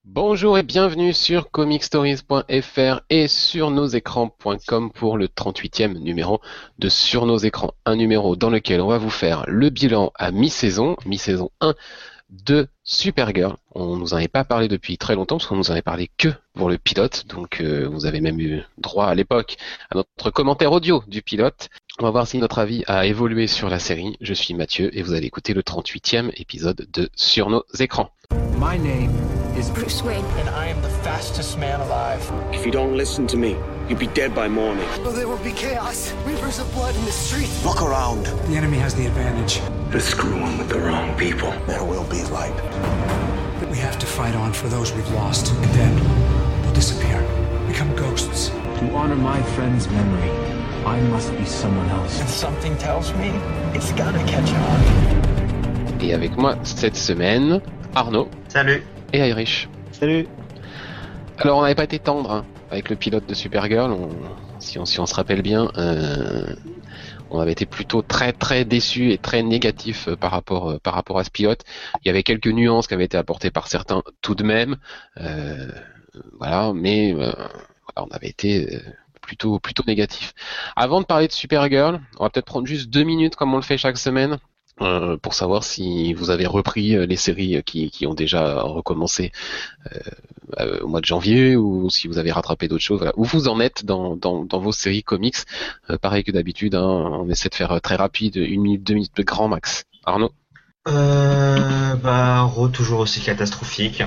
Bonjour et bienvenue sur comicstories.fr et sur nosécrans.com pour le 38e numéro de Sur nos écrans. Un numéro dans lequel on va vous faire le bilan à mi-saison 1 de Supergirl. On nous en avait pas parlé depuis très longtemps parce qu'on nous en avait parlé que pour le pilote. Donc vous avez même eu droit à l'époque à notre commentaire audio du pilote. On va voir si notre avis a évolué sur la série. Je suis Mathieu et vous allez écouter le 38e épisode de Sur nos écrans. My name is Bruce Wayne. and I am the fastest man alive. If you don't listen to me, you'll be dead by morning. Oh, there will be chaos. Rivers of blood in the streets. Look around. The enemy has the advantage. They're screwing with the wrong people. There will be light. We have to fight on for those we've lost, and then they'll disappear, become ghosts. To honor my friend's memory, I must be someone else. And something tells me it's gotta catch on. Et avec moi cette semaine, Arnaud. Salut. Et Irish. Salut. Alors on n'avait pas été tendre avec le pilote de Supergirl, si on se rappelle bien, on avait été plutôt très très déçus et très négatifs par rapport à ce pilote. Il y avait quelques nuances qui avaient été apportées par certains tout de même, voilà, mais on avait été plutôt négatifs. Avant de parler de Supergirl, on va peut-être prendre juste 2 minutes comme on le fait chaque semaine. Pour savoir si vous avez repris les séries qui ont déjà recommencé au mois de janvier ou si vous avez rattrapé d'autres choses, voilà. Où vous en êtes dans vos séries comics. Pareil que d'habitude, on essaie de faire très rapide, 1 minute, 2 minutes de grand max. Arnaud? Toujours aussi catastrophique.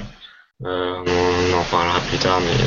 On en parlera plus tard, mais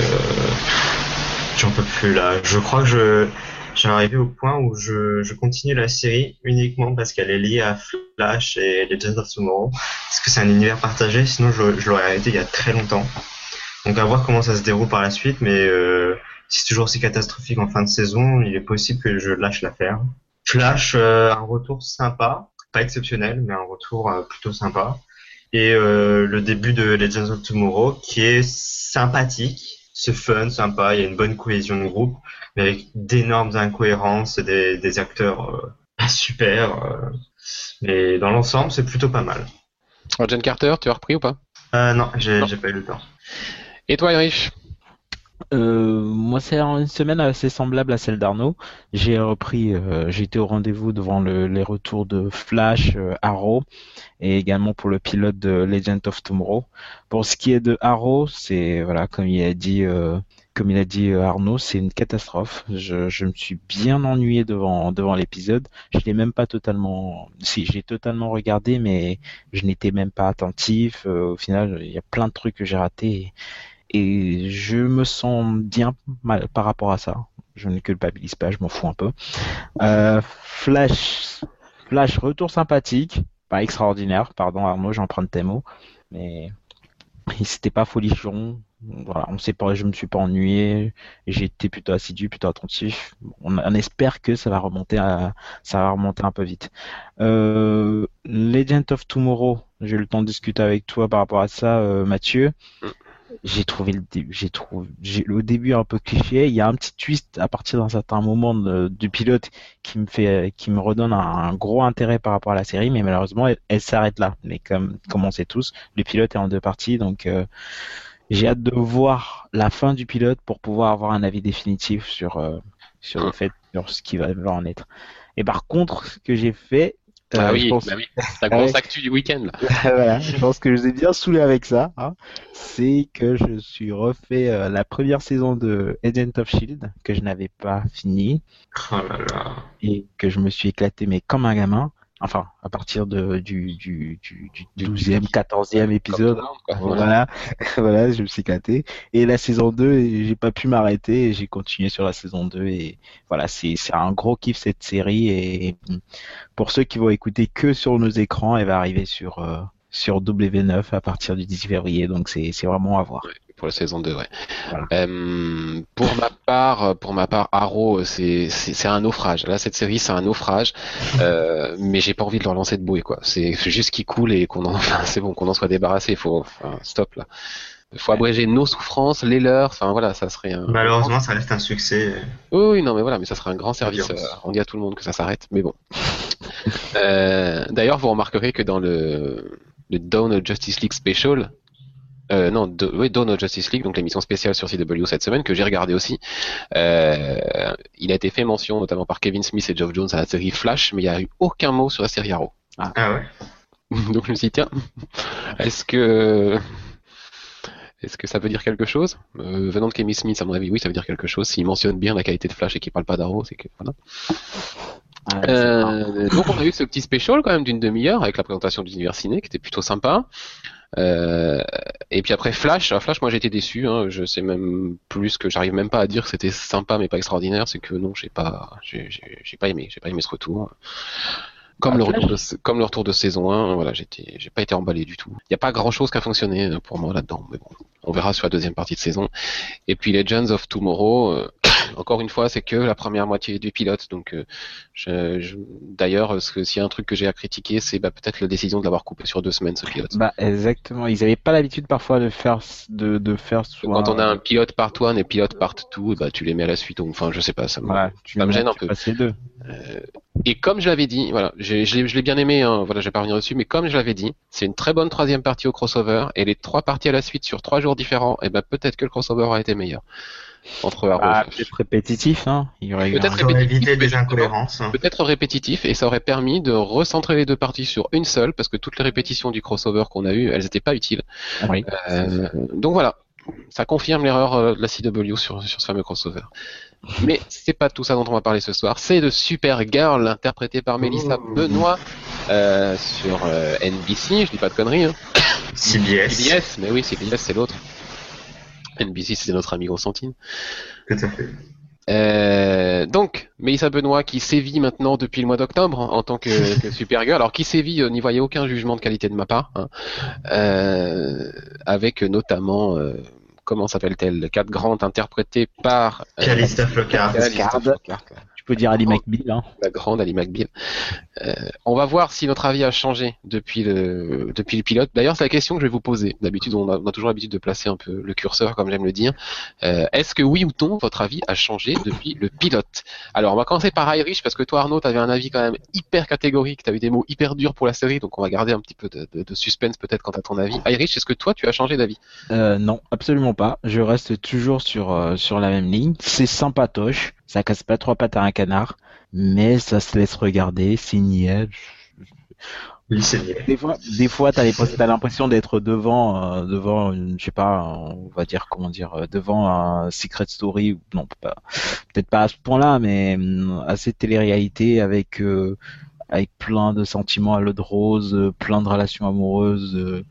j'en peux plus là. Je crois que j'ai arrivé au point où je continue la série uniquement parce qu'elle est liée à Flash et Legends of Tomorrow. Parce que c'est un univers partagé, sinon je l'aurais arrêté il y a très longtemps. Donc à voir comment ça se déroule par la suite, mais si c'est toujours aussi catastrophique en fin de saison, il est possible que je lâche l'affaire. Flash, un retour sympa, pas exceptionnel, mais un retour plutôt sympa. Et le début de Legends of Tomorrow qui est sympathique. C'est fun, sympa, il y a une bonne cohésion de groupe, mais avec d'énormes incohérences et des acteurs pas super. Mais dans l'ensemble, c'est plutôt pas mal. John Carter, tu as repris ou pas? Non, j'ai pas eu le temps. Et toi, Irish? Moi, c'est une semaine assez semblable à celle d'Arnaud. J'ai repris, j'ai été au rendez-vous devant les retours de Flash, Arrow, et également pour le pilote de Legend of Tomorrow. Pour ce qui est de Arrow, c'est voilà, comme il a dit Arnaud, c'est une catastrophe. Je me suis bien ennuyé devant l'épisode. Je l'ai même pas totalement, si j'ai totalement regardé, mais je n'étais même pas attentif. Au final, il y a plein de trucs que j'ai ratés. Et je me sens bien mal par rapport à ça. Je ne culpabilise pas, je m'en fous un peu. Flash, retour sympathique, pas extraordinaire, pardon Arnaud, j'emprunte tes mots, mais c'était pas folichon. Voilà, on sait pas, je me suis pas ennuyé, j'ai été plutôt assidu, plutôt attentif. On espère que ça va remonter un peu vite. Legend of Tomorrow, j'ai eu le temps de discuter avec toi par rapport à ça, Mathieu. J'ai trouvé le début un peu cliché. Il y a un petit twist à partir d'un certain moment du pilote qui me redonne un gros intérêt par rapport à la série, mais malheureusement elle s'arrête là. Mais comme on sait tous, le pilote est en 2 parties, donc j'ai hâte de voir la fin du pilote pour pouvoir avoir un avis définitif sur le fait, sur ce qui va en être. Et par contre, ce que j'ai fait, oui, la grosse actu du week-end. Voilà, je pense que je vous ai bien saoulé avec ça. C'est que je suis refait la première saison de Agent of Shield que je n'avais pas fini. Oh là là. Et que je me suis éclaté mais comme un gamin. Enfin, à partir du 12e, 14e épisode. Voilà, je me suis éclaté. Et la saison 2, j'ai pas pu m'arrêter et j'ai continué sur la saison 2. Et voilà, c'est un gros kiff cette série. Et pour ceux qui vont écouter que sur nos écrans, elle va arriver sur W9 à partir du 10 février. Donc c'est vraiment à voir. Ouais, pour la saison 2, ouais. Voilà. Pour ma part, Arrow, c'est un naufrage. Là, cette série, c'est un naufrage. Mais j'ai pas envie de leur lancer de bouée, quoi. C'est juste qu'il coule et c'est bon, qu'on en soit débarrassé. Stop, là. Faut abréger nos souffrances, les leurs. Enfin, voilà, ça serait Malheureusement, ça reste un succès. Oui, non, mais voilà, mais ça serait un grand service. On dit à tout le monde que ça s'arrête, mais bon. D'ailleurs, vous remarquerez que dans le Dawn Justice League Special, Non, Dawn of Justice League, donc l'émission spéciale sur CW cette semaine, que j'ai regardé aussi. Il a été fait mention, notamment par Kevin Smith et Geoff Jones, à la série Flash, mais il n'y a eu aucun mot sur la série Arrow. Ah ouais. Donc je me suis dit, tiens, est-ce que ça veut dire quelque chose? Venant de Kevin Smith, à mon avis, oui, ça veut dire quelque chose. S'il mentionne bien la qualité de Flash et qu'il parle pas d'Arrow, c'est que voilà. Donc on a eu ce petit special quand même d'une demi-heure avec la présentation de l'univers ciné qui était plutôt sympa. Et puis après Flash, moi j'ai été déçu. Hein, je sais même plus que j'arrive même pas à dire que c'était sympa mais pas extraordinaire. C'est que non, j'ai pas aimé ce retour. Comme le retour de saison 1, voilà, j'ai pas été emballé du tout. Il n'y a pas grand chose qui a fonctionné pour moi là-dedans, mais bon, on verra sur la deuxième partie de saison. Et puis Legends of Tomorrow, encore une fois, c'est que la première moitié du pilote, donc d'ailleurs, s'il y a un truc que j'ai à critiquer, c'est peut-être la décision de l'avoir coupé sur 2 semaines ce pilote. Exactement, ils n'avaient pas l'habitude parfois de faire soit... Quand on a un pilote part 1 et pilote part 2, tu les mets à la suite, enfin je sais pas, ça me gêne un peu. Les deux. Et comme je l'avais dit, voilà, je l'ai bien aimé, hein, voilà, je vais pas revenir dessus, mais comme je l'avais dit, c'est une très bonne troisième partie au crossover, et les 3 parties à la suite sur 3 jours différents, et peut-être que le crossover aurait été meilleur. Entre Arrow, peut-être répétitif, hein. Il y aurait évité des incohérences. Peut-être répétitif, et ça aurait permis de recentrer les 2 parties sur une seule, parce que toutes les répétitions du crossover qu'on a eues, elles étaient pas utiles. Oui. Donc voilà. Ça confirme l'erreur de la CW sur ce fameux crossover. Mais c'est pas tout ça dont on va parler ce soir. C'est de Supergirl, interprétée par Mélissa Benoît sur NBC. Je dis pas de conneries. Hein. CBS. Mais oui, CBS c'est l'autre. NBC c'est notre ami Constantine. Tout à fait. Donc, Mélissa Benoît qui sévit maintenant depuis le mois d'octobre en tant que Supergirl. Alors qui sévit, n'y voyez aucun jugement de qualité de ma part. Hein. Avec notamment, comment s'appelle-t-elle, Cat Grant interprétée par Calista Flockhart. Tu peux dire Ali McBeal. Hein. La grande Ali McBeal. On va voir si notre avis a changé depuis le pilote. D'ailleurs, c'est la question que je vais vous poser. D'habitude, on a toujours l'habitude de placer un peu le curseur, comme j'aime le dire. Est-ce que oui ou non, votre avis a changé depuis le pilote? Alors, on va commencer par Irish, parce que toi, Arnaud, tu avais un avis quand même hyper catégorique. Tu as eu des mots hyper durs pour la série, donc on va garder un petit peu de suspense peut-être quant à ton avis. Irish, est-ce que toi, tu as changé d'avis? Non, absolument pas. Je reste toujours sur la même ligne. C'est sympatoche. Ça casse pas 3 pattes à un canard, mais ça se laisse regarder, c'est niais. Oui, c'est niais. Des fois, t'as l'impression d'être devant une, je sais pas, on va dire devant un Secret Story. Non, peut-être pas à ce point-là, mais assez télé-réalité avec plein de sentiments à l'eau de rose, plein de relations amoureuses.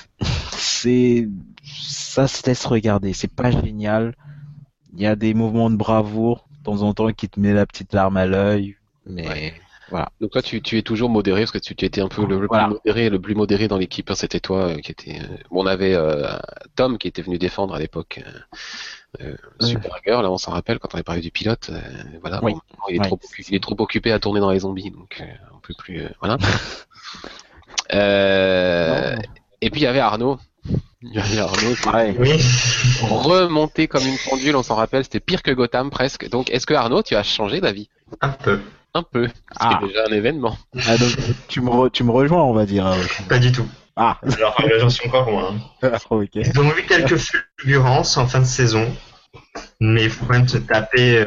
Ça se laisse regarder. C'est pas génial. Il y a des mouvements de bravoure de temps en temps qui te met la petite larme à l'œil, mais voilà. Donc toi, tu es toujours modéré, parce que tu étais un peu le plus modéré dans l'équipe. Hein, c'était toi qui était. Bon, on avait Tom qui était venu défendre à l'époque Supergirl. Là, on s'en rappelle quand on avait parlé du pilote. Voilà. Oui. Bon, il est trop occupé à tourner dans les zombies, donc on peut plus. Voilà. Et puis il y avait Arnaud. Oui. Remonté comme une pendule, on s'en rappelle, c'était pire que Gotham presque. Donc, est-ce que Arnaud, tu as changé d'avis? Un peu. C'est déjà un événement. Donc, tu me rejoins, on va dire. Pas du tout. Alors là, j'en suis encore loin. Okay. Ils ont eu quelques fulgurances en fin de saison, mais il faut quand même se taper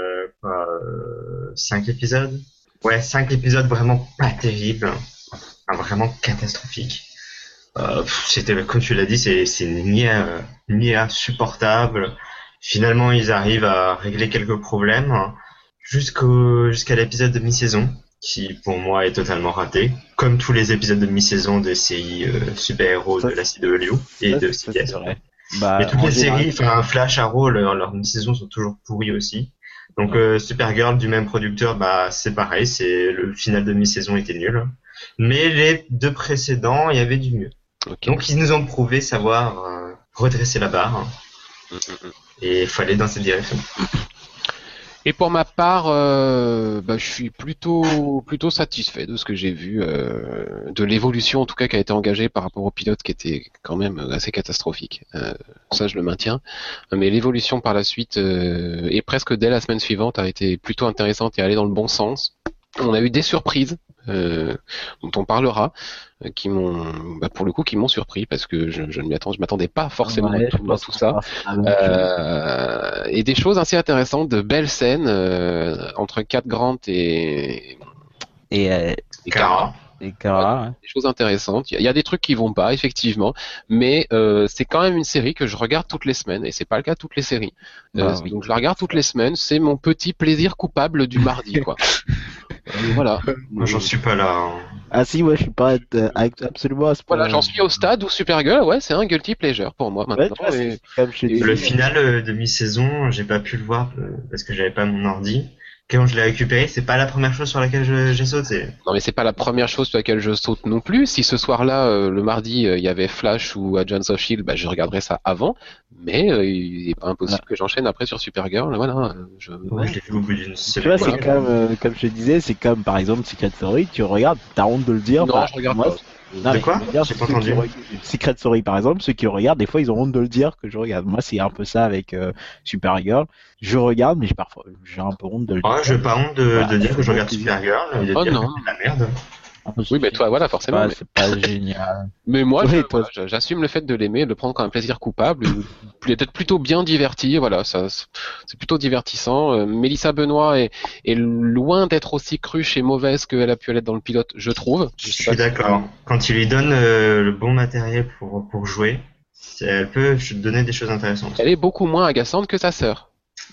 5 épisodes. Ouais, 5 épisodes vraiment pas terribles, vraiment catastrophiques. C'était, comme tu l'as dit, c'est ni insupportable. Finalement, ils arrivent à régler quelques problèmes jusqu'à l'épisode de mi-saison, qui pour moi est totalement raté, comme tous les épisodes de mi-saison des séries super-héros de la CW et de CBS. Mais toutes les séries, Flash, Arrow, leur mi-saison sont toujours pourries aussi. Donc Supergirl du même producteur, c'est pareil, le final de mi-saison était nul. Mais les 2 précédents, il y avait du mieux. Okay. Donc ils nous ont prouvé savoir redresser la barre. Et il faut aller dans cette direction. Et pour ma part, je suis plutôt satisfait de ce que j'ai vu, de l'évolution en tout cas qui a été engagée par rapport au pilote qui était quand même assez catastrophique. Ça je le maintiens. Mais l'évolution par la suite, et presque dès la semaine suivante, a été plutôt intéressante et allée dans le bon sens. On a eu des surprises dont on parlera, qui m'ont, pour le coup, qui m'ont surpris parce que je m'attendais pas forcément à tout ça. Et des choses assez intéressantes, de belles scènes entre Cat Grant et Kara. Et Kara, des choses intéressantes. Il y a des trucs qui vont pas, effectivement, mais c'est quand même une série que je regarde toutes les semaines, et c'est pas le cas de toutes les séries. Donc je la regarde toutes les semaines, c'est mon petit plaisir coupable du mardi, quoi. Voilà. Moi, j'en suis pas là. Ah si, ouais, je suis pas absolument à ce point. Voilà, j'en suis au stade où Supergirl, ouais, c'est un guilty pleasure pour moi maintenant. Ouais, le final de mi-saison, j'ai pas pu le voir parce que j'avais pas mon ordi. Quand je l'ai récupéré, c'est pas la première chose sur laquelle j'ai sauté. Non, mais c'est pas la première chose sur laquelle je saute non plus. Si ce soir-là, le mardi, il y avait Flash ou Agents of Shield, je regarderais ça avant. Mais il est pas impossible que j'enchaîne après sur Supergirl. Voilà. Je l'ai vu au bout d'une semaine. Tu vois, c'est comme je te disais, c'est comme par exemple Secret Story. Tu regardes, t'as honte de le dire. Non, je regarde pas. De quoi ? J'ai pas entendu. Secret Story, par exemple, ceux qui regardent, des fois, ils ont honte de le dire que je regarde. Moi, c'est un peu ça avec Supergirl. Je regarde, mais parfois, j'ai un peu honte de le dire. Ouais, j'ai pas honte de dire que je regarde Supergirl et de dire non. que c'est de la merde. Oui, mais toi, voilà, forcément. C'est pas génial. Mais moi, j'assume le fait de l'aimer, de le prendre comme un plaisir coupable, d'être plutôt bien diverti. Voilà, ça, c'est plutôt divertissant. Mélissa Benoît est loin d'être aussi cruche et mauvaise qu'elle a pu l'être dans le pilote, je trouve. Je suis d'accord. Quand tu lui donnes le bon matériel pour jouer, elle peut donner des choses intéressantes. Elle est beaucoup moins agaçante que sa sœur.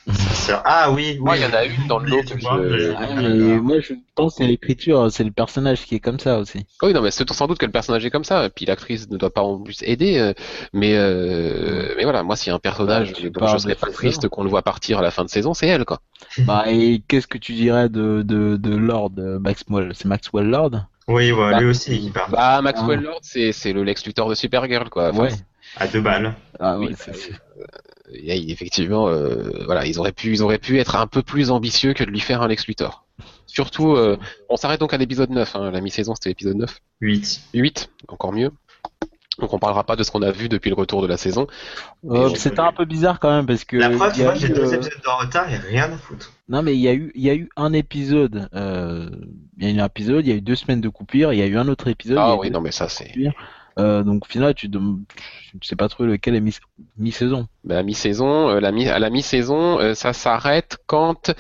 Ah oui. Moi, il y en a une dans le lot que moi, je pense que c'est l'écriture, c'est le personnage qui est comme ça aussi. Oui, non, mais c'est sans doute que le personnage est comme ça. Et puis l'actrice ne doit pas en plus aider. Mais voilà, moi, s'il y a un personnage dont je serais pas triste qu'on le voit partir à la fin de saison, c'est elle, quoi. Et qu'est-ce que tu dirais de Lord Maxwell? C'est Maxwell Lord? Oui, lui aussi, il parle. Maxwell Lord, c'est le Lex Luthor de Supergirl, quoi. Enfin, ouais. À 2 balles. Ah oui, effectivement, voilà, ils auraient pu être un peu plus ambitieux que de lui faire un Lex Luthor. Surtout, on s'arrête donc à l'épisode 9, la mi-saison c'était l'épisode 9. 8, encore mieux. Donc on parlera pas de ce qu'on a vu depuis le retour de la saison. C'était un peu bizarre quand même parce que... La preuve, tu vois, j'ai 2 épisodes de retard, il n'y a rien à foutre. Non mais il y a eu un épisode, il y a eu 2 semaines de coupure, il y a eu un autre épisode. Ah oui, non mais ça c'est... Donc au final, tu sais pas trop lequel est mi-saison. À la mi-saison, ça s'arrête quand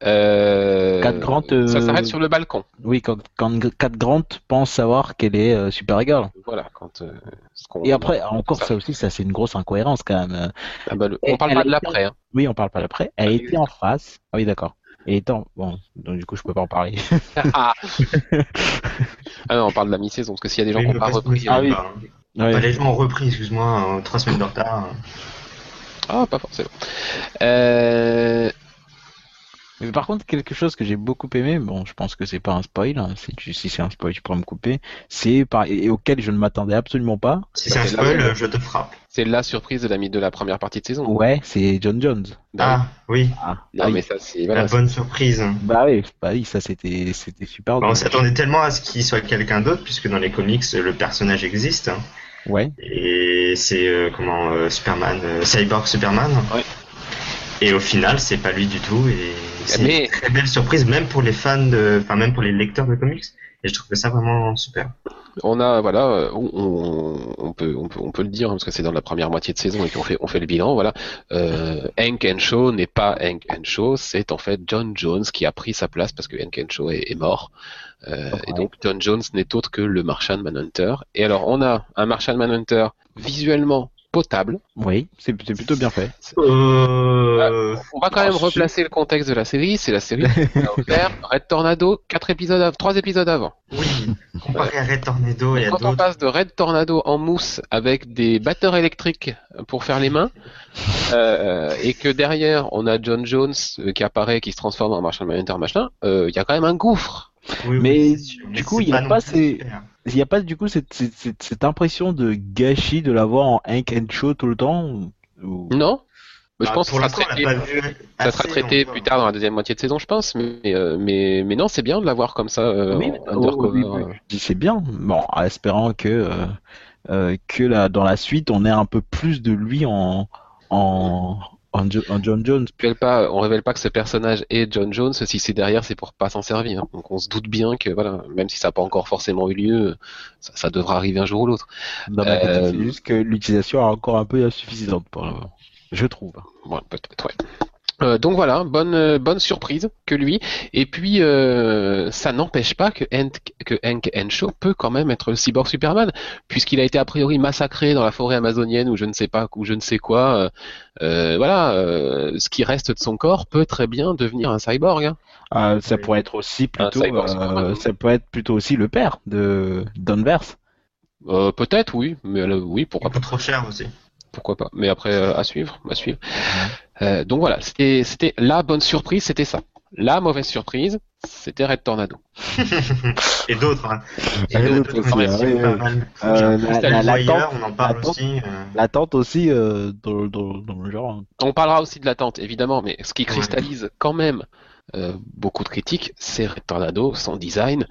Cat Grant, ça s'arrête sur le balcon. Oui, quand Cat Grant pense savoir qu'elle est Supergirl. Voilà, quand. Et après, encore ça aussi, ça c'est une grosse incohérence quand même. On parle pas de l'après. Hein. Oui, on parle pas de l'après. Elle était en face. Ah oui, d'accord. Bon, donc du coup je peux pas en parler. Ah non, on parle de la mi-saison, parce que s'il y a des gens qui n'ont pas repris... Les gens ont repris, excuse-moi, 3 semaines de retard. Ah, pas forcément. Mais par contre, quelque chose que j'ai beaucoup aimé, bon, je pense que c'est pas un spoil, hein, si c'est un spoil, tu pourras me couper, et auquel je ne m'attendais absolument pas. Si c'est un spoil, je te frappe. C'est la surprise de la première partie de saison. Ouais, c'est John Jones. Oui. Mais ça, c'est la bonne surprise. Oui, ça c'était super. On s'attendait tellement à ce qu'il soit quelqu'un d'autre, puisque dans les comics, le personnage existe. Ouais. Et c'est Superman, Cyborg Superman. Ouais. Et au final, c'est pas lui du tout. Et c'est une très belle surprise, même pour les fans, même pour les lecteurs de comics. Et je trouve ça vraiment super. On a, on peut le dire, parce que c'est dans la première moitié de saison et qu'on fait le bilan, voilà. Hank Henshaw n'est pas Hank Henshaw, c'est en fait John Jones qui a pris sa place parce que Hank Henshaw est mort. Et donc John Jones n'est autre que le Martian Manhunter. Et alors, on a un Martian Manhunter visuellement potable. Oui, c'est plutôt bien fait. On va quand même replacer le contexte de la série. C'est la série qui a offert Red Tornado 3 épisodes avant. Oui, comparé à Red Tornado et à d'autres. Quand on passe de Red Tornado en mousse avec des batteurs électriques pour faire les mains, et que derrière on a John Jones qui apparaît, qui se transforme en Martian Manhunter, il y a quand même un gouffre. Mais du coup, il n'y a pas du coup cette impression de gâchis de l'avoir en Hank Henshaw tout le temps Non, je pense que ça sera traité plus tard dans la deuxième moitié de saison, je pense. Mais non, c'est bien de l'avoir comme ça undercover. C'est bien. Bon, en espérant que dans la suite, on ait un peu plus de lui en en John Jones. On révèle pas que ce personnage est John Jones. Si c'est derrière, c'est pour pas s'en servir. Donc on se doute bien que voilà, même si ça n'a pas encore forcément eu lieu, ça devra arriver un jour ou l'autre. Dans ma tête, c'est juste que l'utilisation est encore un peu insuffisante pour le moment. Je trouve. Ouais, peut-être, ouais. Donc voilà, bonne surprise que lui. Et puis ça n'empêche pas que Hank Henshaw peut quand même être le cyborg Superman, puisqu'il a été a priori massacré dans la forêt amazonienne ou je ne sais pas ou je ne sais quoi. Voilà, ce qui reste de son corps peut très bien devenir un cyborg. Hein. Ça pourrait être aussi plutôt, ça peut être plutôt aussi le père de Danvers. Peut-être, oui, mais oui, pourquoi pas. Pas trop cher aussi. Pourquoi pas. Mais après, à suivre. Donc voilà, c'était la bonne surprise, c'était ça. La mauvaise surprise, c'était Red Tornado. Et d'autres. Hein. On en parle aussi. L'attente aussi dans le genre. On parlera aussi de l'attente, évidemment, mais ce qui cristallise quand même beaucoup de critiques, c'est Red Tornado, son design.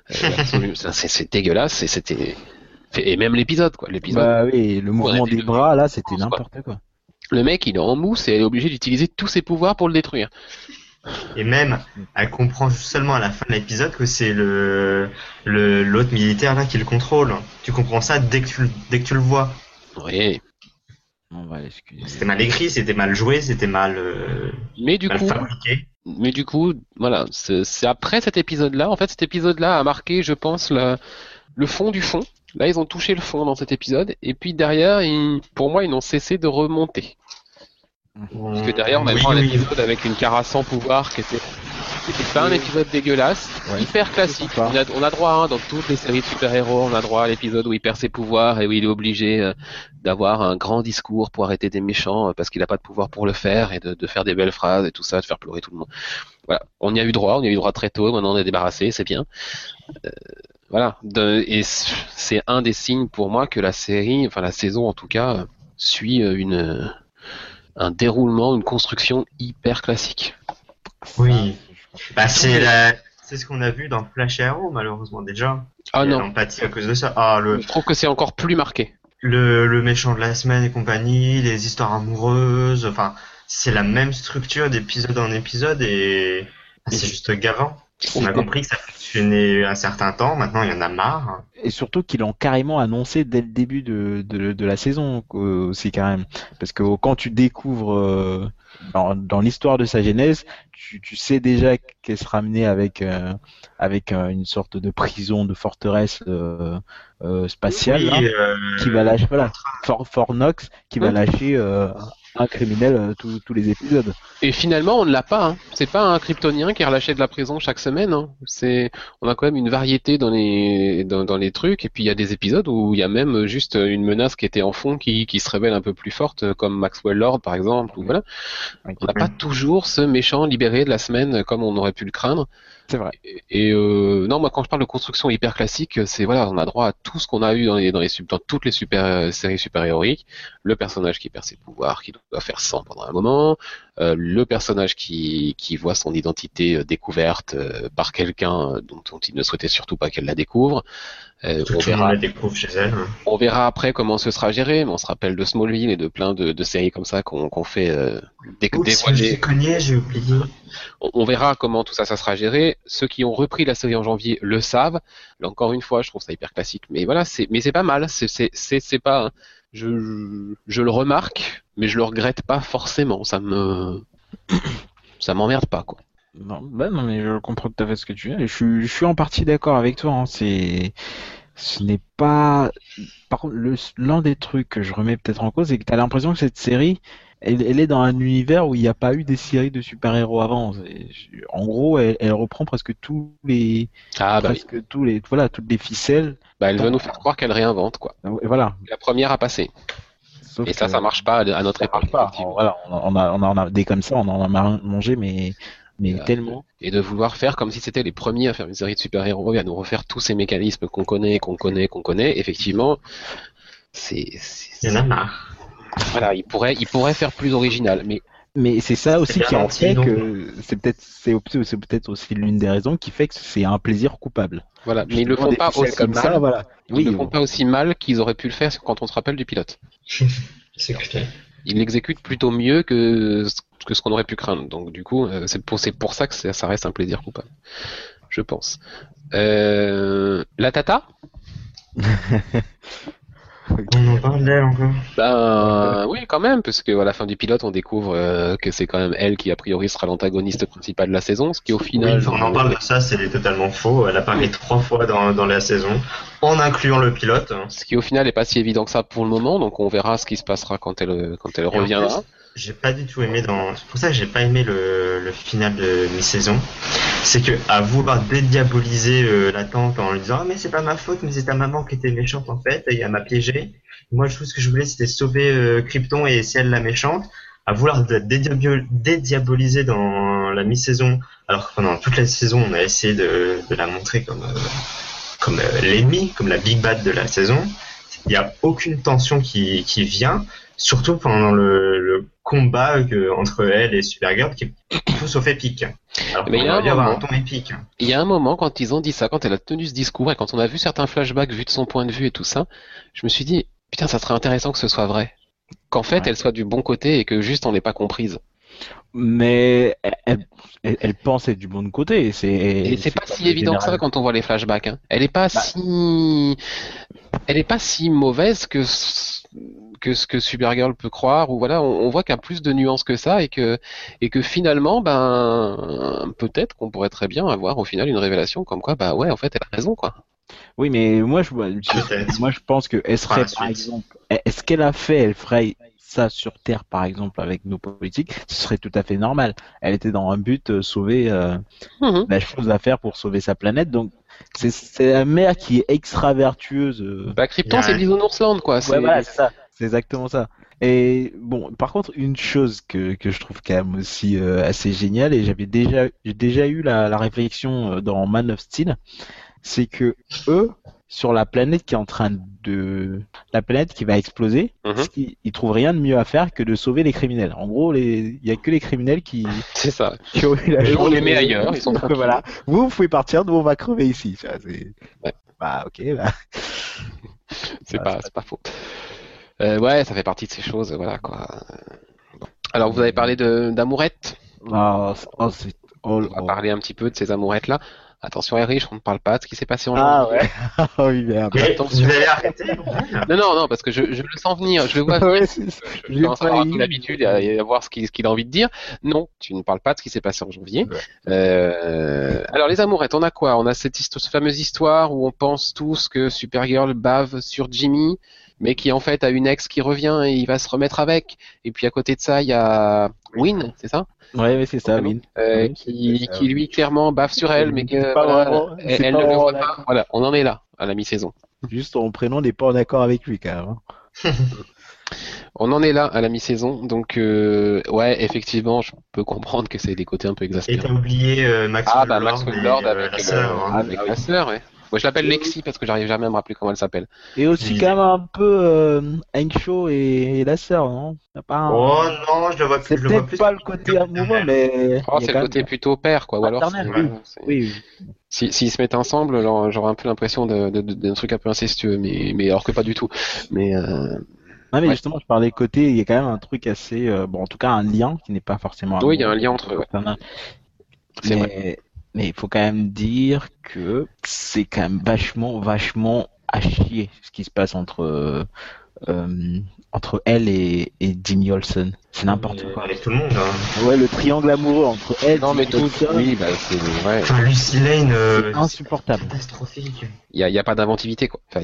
C'est dégueulasse, et même l'épisode, quoi. Bah oui, le mouvement des bras, là, c'était n'importe quoi. Le mec, il est en mousse et elle est obligée d'utiliser tous ses pouvoirs pour le détruire. Et même, elle comprend seulement à la fin de l'épisode que c'est l'autre militaire là qui le contrôle. Tu comprends ça dès que tu le vois. Oui. On va l'excuser. C'était mal écrit, c'était mal joué, c'était mal fabriqué. Mais du coup, voilà, c'est après cet épisode-là. En fait, cet épisode-là a marqué, je pense, le fond du fond. Là, ils ont touché le fond dans cet épisode. Et puis derrière, pour moi, ils n'ont cessé de remonter. Parce que derrière, on a un épisode avec une Kara sans pouvoir qui était pas un épisode dégueulasse, hyper classique. On a droit, dans toutes les séries de super-héros, on a droit à l'épisode où il perd ses pouvoirs et où il est obligé d'avoir un grand discours pour arrêter des méchants parce qu'il n'a pas de pouvoir pour le faire et de faire des belles phrases et tout ça, de faire pleurer tout le monde. Voilà, on y a eu droit très tôt, maintenant on est débarrassé, c'est bien. Voilà, et c'est un des signes pour moi que la série, enfin la saison en tout cas, suit un déroulement, une construction hyper classique. Oui, c'est ce qu'on a vu dans Flash Arrow malheureusement déjà. Ah non. L'empathie à cause de ça. Je trouve que c'est encore plus marqué. Le méchant de la semaine et compagnie, les histoires amoureuses, enfin c'est la même structure d'épisode en épisode et c'est juste gavant. On a compris que ça fonctionnait un certain temps, maintenant il y en a marre. Et surtout qu'ils l'ont carrément annoncé dès le début de la saison aussi quand même. Parce que quand tu découvres dans l'histoire de sa genèse, tu sais déjà qu'elle sera menée avec une sorte de prison, de forteresse spatiale qui va lâcher, Fort Knox, qui va lâcher un criminel tous les épisodes. Et finalement, on ne l'a pas. Hein. C'est pas un Kryptonien qui est relâché de la prison chaque semaine. Hein. On a quand même une variété dans les trucs. Et puis il y a des épisodes où il y a même juste une menace qui était en fond qui se révèle un peu plus forte, comme Maxwell Lord par exemple. Ou voilà. On n'a pas toujours ce méchant libéré de la semaine comme on aurait pu le craindre. C'est vrai. Et non, moi quand je parle de construction hyper classique, c'est voilà, on a droit à tout ce qu'on a eu dans toutes les séries super-héroïques. Le personnage qui perd ses pouvoirs, qui doit faire sang pendant un moment, le personnage qui voit son identité découverte par quelqu'un dont il ne souhaitait surtout pas qu'elle la découvre. On verra après comment ce sera géré, mais on se rappelle de Smallville et de plein de séries comme ça qu'on fait dévoiler. J'ai oublié. On verra comment tout ça sera géré. Ceux qui ont repris la série en janvier le savent. Là, encore une fois, je trouve ça hyper classique, mais voilà, mais c'est pas mal. C'est pas. Je le remarque, mais je le regrette pas forcément. Ça m'emmerde pas, quoi. Non, mais je comprends tout à fait ce que tu dis. Je suis en partie d'accord avec toi. Hein. Ce n'est pas. Par contre, l'un des trucs que je remets peut-être en cause, c'est que tu as l'impression que cette série, elle est dans un univers où il n'y a pas eu des séries de super-héros avant. En gros, elle reprend presque tous les. toutes les ficelles. Elle veut nous faire croire qu'elle réinvente, quoi. Et voilà. La première à passer. Sauf et ça marche pas à notre époque. Voilà, on a des comme ça, on en a mangé, mais tellement. Et de vouloir faire comme si c'était les premiers à faire une série de super-héros, et à nous refaire tous ces mécanismes qu'on connaît, effectivement, il y en a marre. Voilà, il pourrait faire plus original, mais c'est ça aussi qui en fait que c'est peut-être aussi l'une des raisons qui fait que c'est un plaisir coupable. Voilà, mais ils le font pas aussi comme mal. Ça, voilà. Ils le font pas aussi mal qu'ils auraient pu le faire quand on se rappelle du pilote. C'est clair. il l'exécute plutôt mieux que ce qu'on aurait pu craindre. Donc du coup, c'est pour ça que ça reste un plaisir coupable, je pense. La Tata. On en parle d'elle encore. Ben oui, quand même, parce que à la fin du pilote, on découvre que c'est quand même elle qui a priori sera l'antagoniste principal de la saison, ce qui au final. Oui, on en parle de ça, c'est totalement faux. Elle apparaît 3 fois dans la saison, en incluant le pilote. Ce qui au final est pas si évident que ça pour le moment, donc on verra ce qui se passera quand elle reviendra. J'ai pas du tout aimé c'est pour ça que j'ai pas aimé le final de mi-saison. C'est que à vouloir dédiaboliser la tante en lui disant mais c'est pas ma faute, mais c'est ta maman qui était méchante en fait et elle m'a piégé. Moi tout ce que je voulais c'était sauver Krypton et c'est elle la méchante. À vouloir dédiaboliser dans la mi-saison, alors que pendant toute la saison on a essayé de la montrer comme l'ennemi, comme la big bad de la saison. Il y a aucune tension qui vient. Surtout pendant le combat entre elle et Supergirl qui est tout sauf épique. Alors mais il y a un ton épique. Il y a un moment quand ils ont dit ça, quand elle a tenu ce discours et quand on a vu certains flashbacks vus de son point de vue et tout ça, je me suis dit putain ça serait intéressant que ce soit vrai. Qu'en fait elle soit du bon côté et que juste on l'ait pas comprise. Mais elle pense être du bon côté. Et c'est pas si évident que ça quand on voit les flashbacks. Hein. Elle est pas si mauvaise que ce que Supergirl peut croire, ou voilà, on voit qu'il y a plus de nuances que ça et que finalement, ben peut-être qu'on pourrait très bien avoir au final une révélation comme quoi, bah ouais, en fait, elle a raison, quoi. Oui, mais moi je pense que elle serait, par exemple, est-ce qu'elle a fait, elle ferait ça sur Terre, par exemple, avec nos politiques, ce serait tout à fait normal. Elle était dans un but, sauver la chose à faire pour sauver sa planète, donc c'est la mère qui est extra vertueuse. Bah, Krypton, c'est Bisounours-Land, quoi. Ouais, voilà, c'est ça. C'est exactement ça. Et bon, par contre, une chose que je trouve quand même aussi assez géniale, et j'ai déjà eu la réflexion dans Man of Steel, c'est que eux, sur la planète la planète qui va exploser, ils trouvent rien de mieux à faire que de sauver les criminels. En gros, il y a que les criminels qui ont eu la chance. On les met ailleurs, ils sont tranquilles. Voilà. Vous pouvez partir, nous on va crever ici. Ouais. Bah ok. Bah. c'est pas faux. Ouais, ça fait partie de ces choses, voilà quoi. Alors vous avez parlé d'amourette. On va parler un petit peu de ces amourettes là. Attention Erich, on ne parle pas de ce qui s'est passé en janvier. Ah ouais. Oh oui merde. Attention. Vous allez arrêter. Non, parce que je le sens venir, je le vois venir. Je commence à avoir l'habitude à voir ce qu'il a envie de dire. Non, tu ne parles pas de ce qui s'est passé en janvier. Ouais. Alors les amourettes, on a quoi? On a cette fameuse histoire où on pense tous que Supergirl bave sur Jimmy, mais qui en fait a une ex qui revient et il va se remettre avec. Et puis à côté de ça, il y a Win, c'est ça? Ouais, c'est ça, Win. Qui lui clairement baffe sur elle, mais que elle ne le voit pas. Voilà, on en est là à la mi-saison. Juste son prénom n'est pas en accord avec lui, quand même. On en est là à la mi-saison, donc ouais, effectivement, je peux comprendre que c'est des côtés un peu exaspérants. Et t'as oublié Maxwell Lord avec la sœur, ouais. Moi, je l'appelle Lexi parce que j'arrive jamais à me rappeler comment elle s'appelle. Et aussi quand même un peu Henshaw et la sœur, non? Oh non, je le vois plus. C'est peut-être pas le côté amoureux, mais... c'est le côté plutôt père, quoi. Ou alors, oui. S'ils se mettent ensemble, j'aurais un peu l'impression d'un truc un peu incestueux, mais alors que pas du tout. Mais non, mais justement, je parlais côté, il y a quand même un truc assez... bon, en tout cas, un lien qui n'est pas forcément... Oui, il y a un lien entre eux. C'est vrai. Mais il faut quand même dire que c'est quand même vachement à chier ce qui se passe entre elle et Jimmy Olsen. C'est n'importe quoi. Avec tout le monde. Hein. Ouais, le triangle amoureux entre elle. Non, mais tout. Oui, bah c'est vrai. Enfin, Lucy Lane. C'est insupportable. Catastrophique. Il y a pas d'inventivité, quoi. Enfin,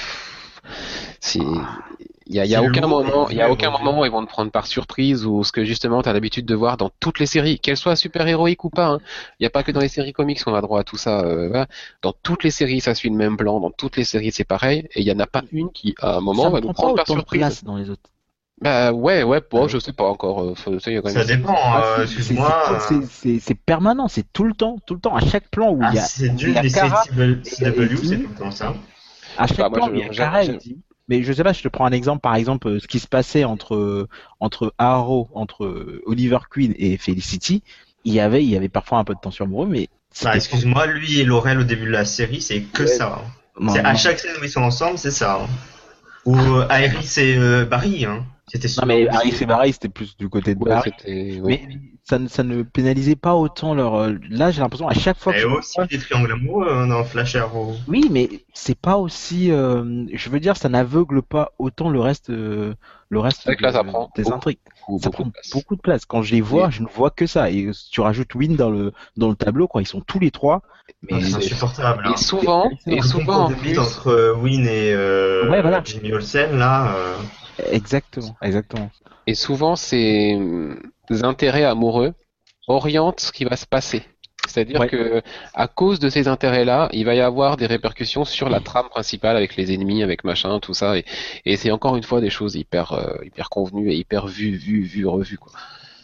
il y a aucun moment où ils vont te prendre par surprise ou ce que justement tu as l'habitude de voir dans toutes les séries, qu'elles soient super-héroïques ou pas. Hein. Il n'y a pas que dans les séries comics qu'on a droit à tout ça. Voilà. Dans toutes les séries, ça suit le même plan. Dans toutes les séries, c'est pareil. Et il n'y en a pas une qui, à un moment, va nous prendre par surprise. Dans les autres. Bah ouais, bon, je sais pas encore. Ça dépend. Excuse-moi. C'est permanent. C'est tout le temps. À chaque plan où il y a. C'est dur. Les CW, c'est tout le temps ça. À chaque plan, il y a Kara. Mais je sais pas, je te prends un exemple, par exemple, ce qui se passait entre Arrow, entre Oliver Queen et Felicity, il y avait parfois un peu de tension amoureuse, mais... excuse-moi, lui et Laurel au début de la série, c'est que ça. Hein. À chaque scène où ils sont ensemble, c'est ça. Hein. Ou Iris et Barry, hein. C'était Non, mais souvent Harris et Barry, c'était plus du côté de Ouais, Barry. c'était. Oui. Mais ça ne pénalisait pas autant leur. Là, j'ai l'impression à chaque fois que et je aussi vois. des triangles amoureux dans Flash Arrow. Oui, mais c'est pas aussi. Je veux dire, ça n'aveugle pas autant le reste C'est vrai que là, ça prend des intrigues. Ça beaucoup prend de place. beaucoup de place. Quand je les vois, Oui. je ne vois que ça. Et tu rajoutes Win dans le tableau, quoi. Ils sont tous les trois. Mais C'est insupportable. Et souvent, Et Le souvent concours en de plus. beat entre Win et Ouais, voilà. Jimmy Olsen, là. Exactement. Et souvent, ces intérêts amoureux orientent ce qui va se passer. C'est-à-dire Ouais. que à cause de ces intérêts-là, il va y avoir des répercussions sur la trame principale avec les ennemis, avec machin, tout ça. Et c'est encore une fois des choses hyper convenues et hyper vues, revues, quoi.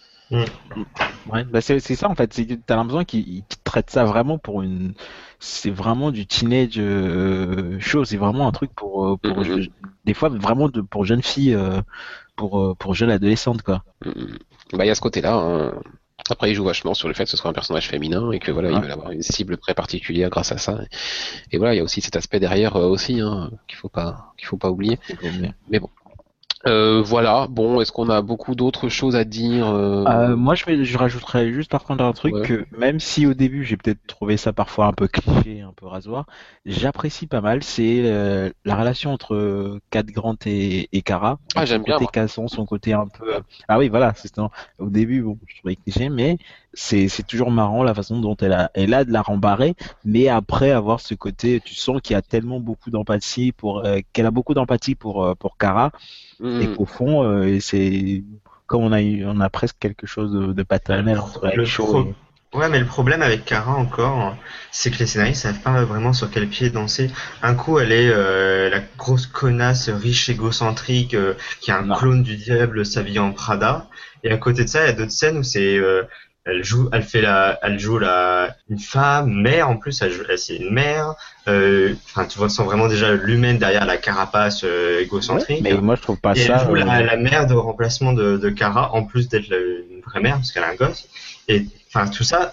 Ouais, bah c'est ça en fait. T'as l'impression qu'ils traitent ça vraiment pour une. C'est vraiment du teenage show. C'est vraiment un truc pour des fois vraiment pour jeunes filles, pour jeunes adolescentes quoi. Bah, il y a ce côté-là, hein. Après, il joue vachement sur le fait que ce soit un personnage féminin et que voilà, ils veulent avoir une cible très particulière grâce à ça. Et voilà, il y a aussi cet aspect derrière aussi, hein, qu'il faut pas oublier. Mais bon. Voilà. Bon, est-ce qu'on a beaucoup d'autres choses à dire Moi, je rajouterais juste par contre un truc Ouais. que même si au début j'ai peut-être trouvé ça parfois un peu cliché, un peu rasoir, j'apprécie pas mal. C'est la relation entre Cat Grant et Kara. Ah, Son j'aime bien, côté moi. cassant, son côté un peu. Ah oui, voilà. Au début, bon, je trouvais cliché, mais c'est toujours marrant la façon dont elle a de la rembarrer, mais après avoir ce côté, tu sens qu'il y a tellement beaucoup d'empathie qu'elle a beaucoup d'empathie pour Kara. Et qu'au fond, c'est comme on a presque quelque chose de paternel entre elle et Ouais, mais le problème avec Kara encore, c'est que les scénaristes savent pas vraiment sur quel pied danser. Un coup, elle est la grosse connasse riche égocentrique qui est un clone du diable s'habillé en Prada, et à côté de ça, il y a d'autres scènes où elle joue une femme, mère en plus, c'est une mère. Enfin, tu ressens vraiment déjà l'humaine derrière la carapace égocentrique. mais moi je trouve pas Et ça. elle joue la mère de remplacement de Kara, en plus d'être une vraie mère, parce qu'elle a un gosse. Et enfin, tout ça,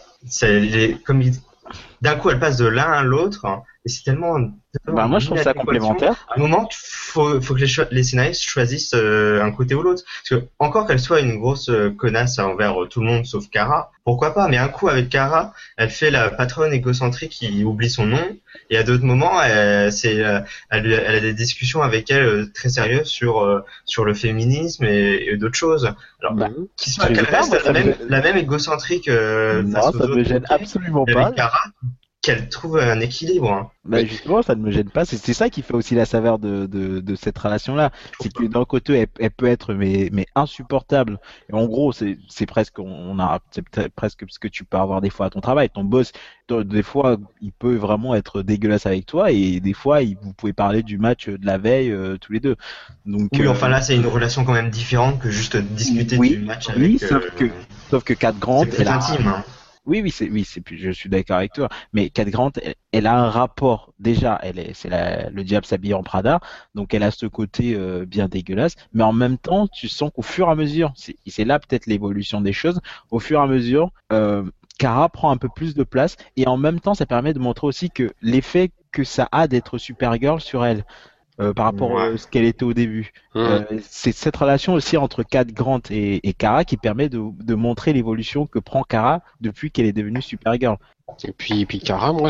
d'un coup, elle passe de l'un à l'autre, hein, et c'est tellement Bah, moi je trouve ça inadéquation. complémentaire. À un moment, faut que les scénaristes choisissent un côté ou l'autre. Parce que, encore qu'elle soit une grosse connasse envers tout le monde sauf Kara, pourquoi pas? Mais un coup, avec Kara, elle fait la patronne égocentrique qui oublie son nom. Et à d'autres moments, elle a des discussions avec elle très sérieuses sur le féminisme et d'autres choses. Alors, qu'elle reste la même égocentrique Non, face aux ça autres. me gêne absolument Et pas. avec Kara, qu'elle trouve un équilibre. Hein. Bah justement, ça ne me gêne pas. C'est ça qui fait aussi la saveur de cette relation-là. C'est que d'un côté, elle peut être mais insupportable. Et en gros, c'est presque c'est peut-être presque ce que tu peux avoir des fois à ton travail. Ton boss, des fois, il peut vraiment être dégueulasse avec toi, et des fois, vous pouvez parler du match de la veille tous les deux. Donc, oui, enfin là, c'est une relation quand même différente que juste discuter du match avec. Oui, sauf que Cat Grant, c'est plus intime. Hein. Oui, je suis d'accord avec toi. Mais Cat Grant, elle a un rapport. Déjà, le diable s'habille en Prada, donc elle a ce côté bien dégueulasse. Mais en même temps, tu sens qu'au fur et à mesure, c'est là peut-être l'évolution des choses. Au fur et à mesure, Kara prend un peu plus de place, et en même temps, ça permet de montrer aussi que l'effet que ça a d'être Supergirl sur elle. Par rapport à ce qu'elle était au début. C'est cette relation aussi entre Cat Grant et Kara qui permet de montrer l'évolution que prend Kara depuis qu'elle est devenue Supergirl. Et puis Kara, moi,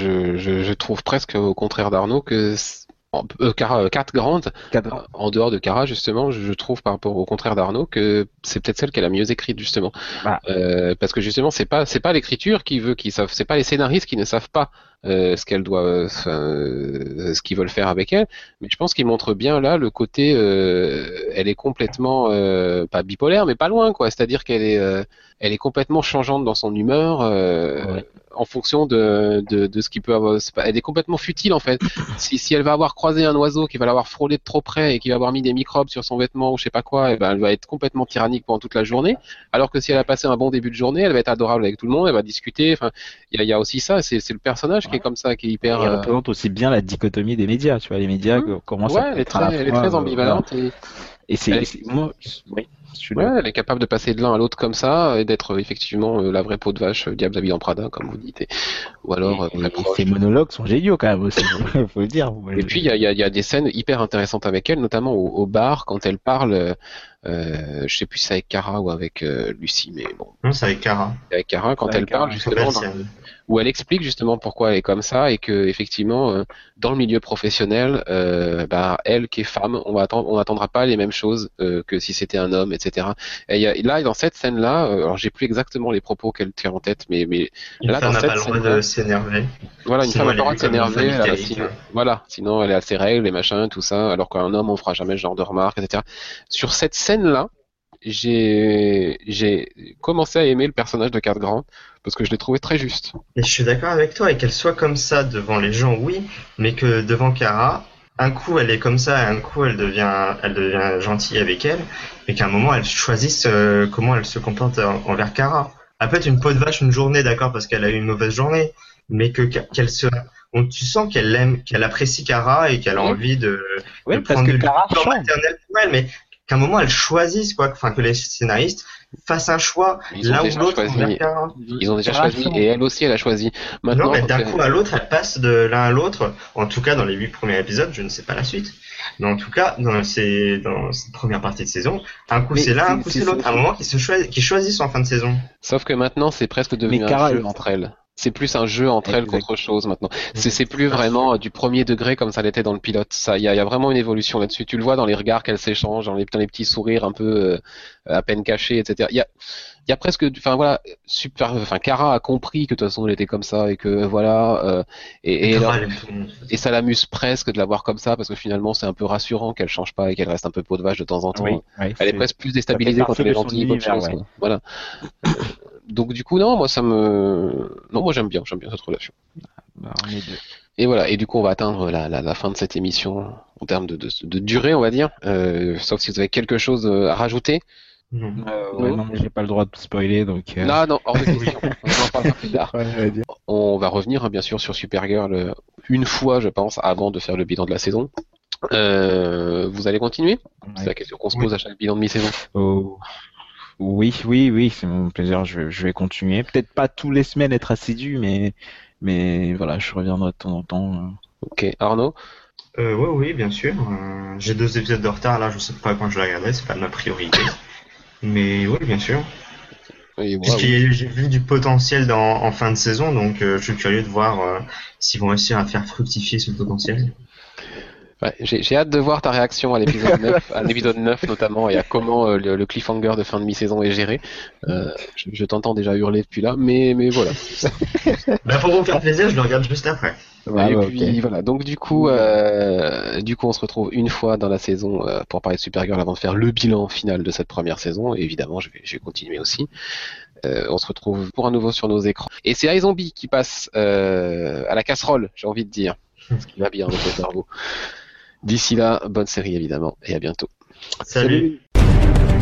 je trouve presque au contraire d'Arnaud que Cat Grant, en dehors de Kara justement, je trouve par rapport au contraire d'Arnaud que c'est peut-être celle qui est la mieux écrite justement, parce que justement c'est pas l'écriture c'est pas les scénaristes qui ne savent pas ce qu'elle doit, ce qu'ils veulent faire avec elle, mais je pense qu'ils montrent bien là le côté, elle est complètement pas bipolaire mais pas loin quoi, c'est-à-dire qu'elle est complètement changeante dans son humeur. En fonction de ce qu'il peut avoir, elle est complètement futile en fait. Si elle va avoir croisé un oiseau qui va l'avoir frôlé de trop près et qui va avoir mis des microbes sur son vêtement ou je sais pas quoi, et ben elle va être complètement tyrannique pendant toute la journée. Alors que si elle a passé un bon début de journée, elle va être adorable avec tout le monde, elle va discuter. Enfin, il y a aussi ça. C'est le personnage qui est comme ça, qui est hyper. Elle représente aussi bien la dichotomie des médias. Tu vois, les médias commencent à elle est très ambivalente. Et moi, oui. Celui-là. Ouais, elle est capable de passer de l'un à l'autre comme ça et d'être effectivement la vraie peau de vache, diable habillé en Prada, comme vous dites. Ou alors très Et proche. ses monologues sont géniaux quand même aussi, faut le dire. Et puis il y a des scènes hyper intéressantes avec elle, notamment au bar quand elle parle. Je sais plus si c'est avec Kara ou avec Lucie, mais bon. Non, c'est avec Kara. Avec Kara, quand elle parle justement, où elle explique justement pourquoi elle est comme ça et que effectivement dans le milieu professionnel, elle qui est femme, on n'attendra pas les mêmes choses que si c'était un homme, etc. Et là, dans cette scène-là, alors j'ai plus exactement les propos qu'elle tient en tête, mais une là femme dans n'a cette pas le droit scène-là, de s'énerver. voilà, une Sinon, femme n'a pas le elle droit de est comme une s'énerver, femme hystérique. voilà, sinon elle est à ses règles, les machins, tout ça, alors qu'un homme on fera jamais ce genre de remarques, etc. Sur cette scène-là, j'ai commencé à aimer le personnage de Cat Grant parce que je l'ai trouvé très juste. Et je suis d'accord avec toi, et qu'elle soit comme ça devant les gens, oui, mais que devant Kara, un coup elle est comme ça, et un coup elle devient gentille avec elle, et qu'à un moment elle choisisse comment elle se comporte envers Kara. Elle peut être une peau de vache une journée, d'accord, parce qu'elle a eu une mauvaise journée, mais tu sens qu'elle aime, qu'elle apprécie Kara et qu'elle a envie de Oui, parce prendre que du Kara temps change. maternel pour elle, mais qu'à un moment elle choisisse, quoi, enfin que les scénaristes fassent un choix Ils ont l'un ou déjà l'autre choisi. envers Kara. Ils ont déjà Kara choisi change. et elle aussi elle a choisi. Non, Maintenant, mais quand d'un elle- coup à l'autre, elle passe de l'un à l'autre. En tout cas, dans les 8 premiers épisodes, je ne sais pas la suite. Mais en tout cas, dans cette première partie de saison, un coup Mais c'est l'un, un coup c'est c'est l'autre. À un moment qu'ils choisissent en fin de saison. Sauf que maintenant c'est presque devenu Mais un Kara, jeu entre elles. C'est plus un jeu entre elles Exact. qu'autre chose maintenant. C'est plus vraiment du premier degré comme ça l'était dans le pilote. Ça, il y a vraiment une évolution là-dessus. Tu le vois dans les regards qu'elles s'échangent, dans les petits sourires un peu à peine cachés, etc. Il y a presque, enfin voilà, Kara a compris que de toute façon elle était comme ça et que voilà, et Kara, alors- elle aime tout le monde. et ça l'amuse presque de la voir comme ça parce que finalement c'est un peu rassurant qu'elle change pas et qu'elle reste un peu peau de vache de temps en temps. Oui, Elle est presque plus déstabilisée ça fait quand elle est partie de son gentille qu'autre univers, chose, ouais. quoi. Voilà. Donc du coup non, moi j'aime bien cette relation. Bah, on est deux. Et voilà, et du coup on va atteindre la fin de cette émission en termes de durée, on va dire. Sauf si vous avez quelque chose à rajouter. Non. Ouais, non, mais j'ai pas le droit de spoiler, donc. Non, hors de question. On en parlera plus tard. Ouais, j'allais dire. On va revenir bien sûr sur Supergirl une fois, je pense, avant de faire le bilan de la saison. Vous allez continuer? C'est la question qu'on se pose à chaque bilan de mi-saison. Oh. Oui, c'est mon plaisir. Je vais continuer. Peut-être pas tous les semaines être assidu, mais voilà, je reviendrai de temps en temps. Ok, Arnaud? Oui, bien sûr. J'ai 2 épisodes de retard, là, je sais pas quand je la regarderai, c'est pas ma priorité. Mais oui, bien sûr. Et moi, Puisque oui. j'ai vu du potentiel en fin de saison, donc je suis curieux de voir s'ils vont réussir à faire fructifier ce potentiel. Ouais, j'ai hâte de voir ta réaction à l'épisode 9, à l'épisode 9 notamment, et à comment le cliffhanger de fin de mi-saison est géré. Je t'entends déjà hurler depuis là, mais voilà. Bah, pour vous faire plaisir, je le regarde juste après. Ouais, Et bah, puis ok. voilà, donc du coup on se retrouve une fois dans la saison pour parler de Supergirl avant de faire le bilan final de cette première saison. Et évidemment, je vais continuer aussi. On se retrouve pour un nouveau sur nos écrans. Et c'est iZombie qui passe à la casserole, j'ai envie de dire. Ce qui va bien avec le cerveau. D'ici là, bonne série évidemment, et à bientôt. Salut. Salut.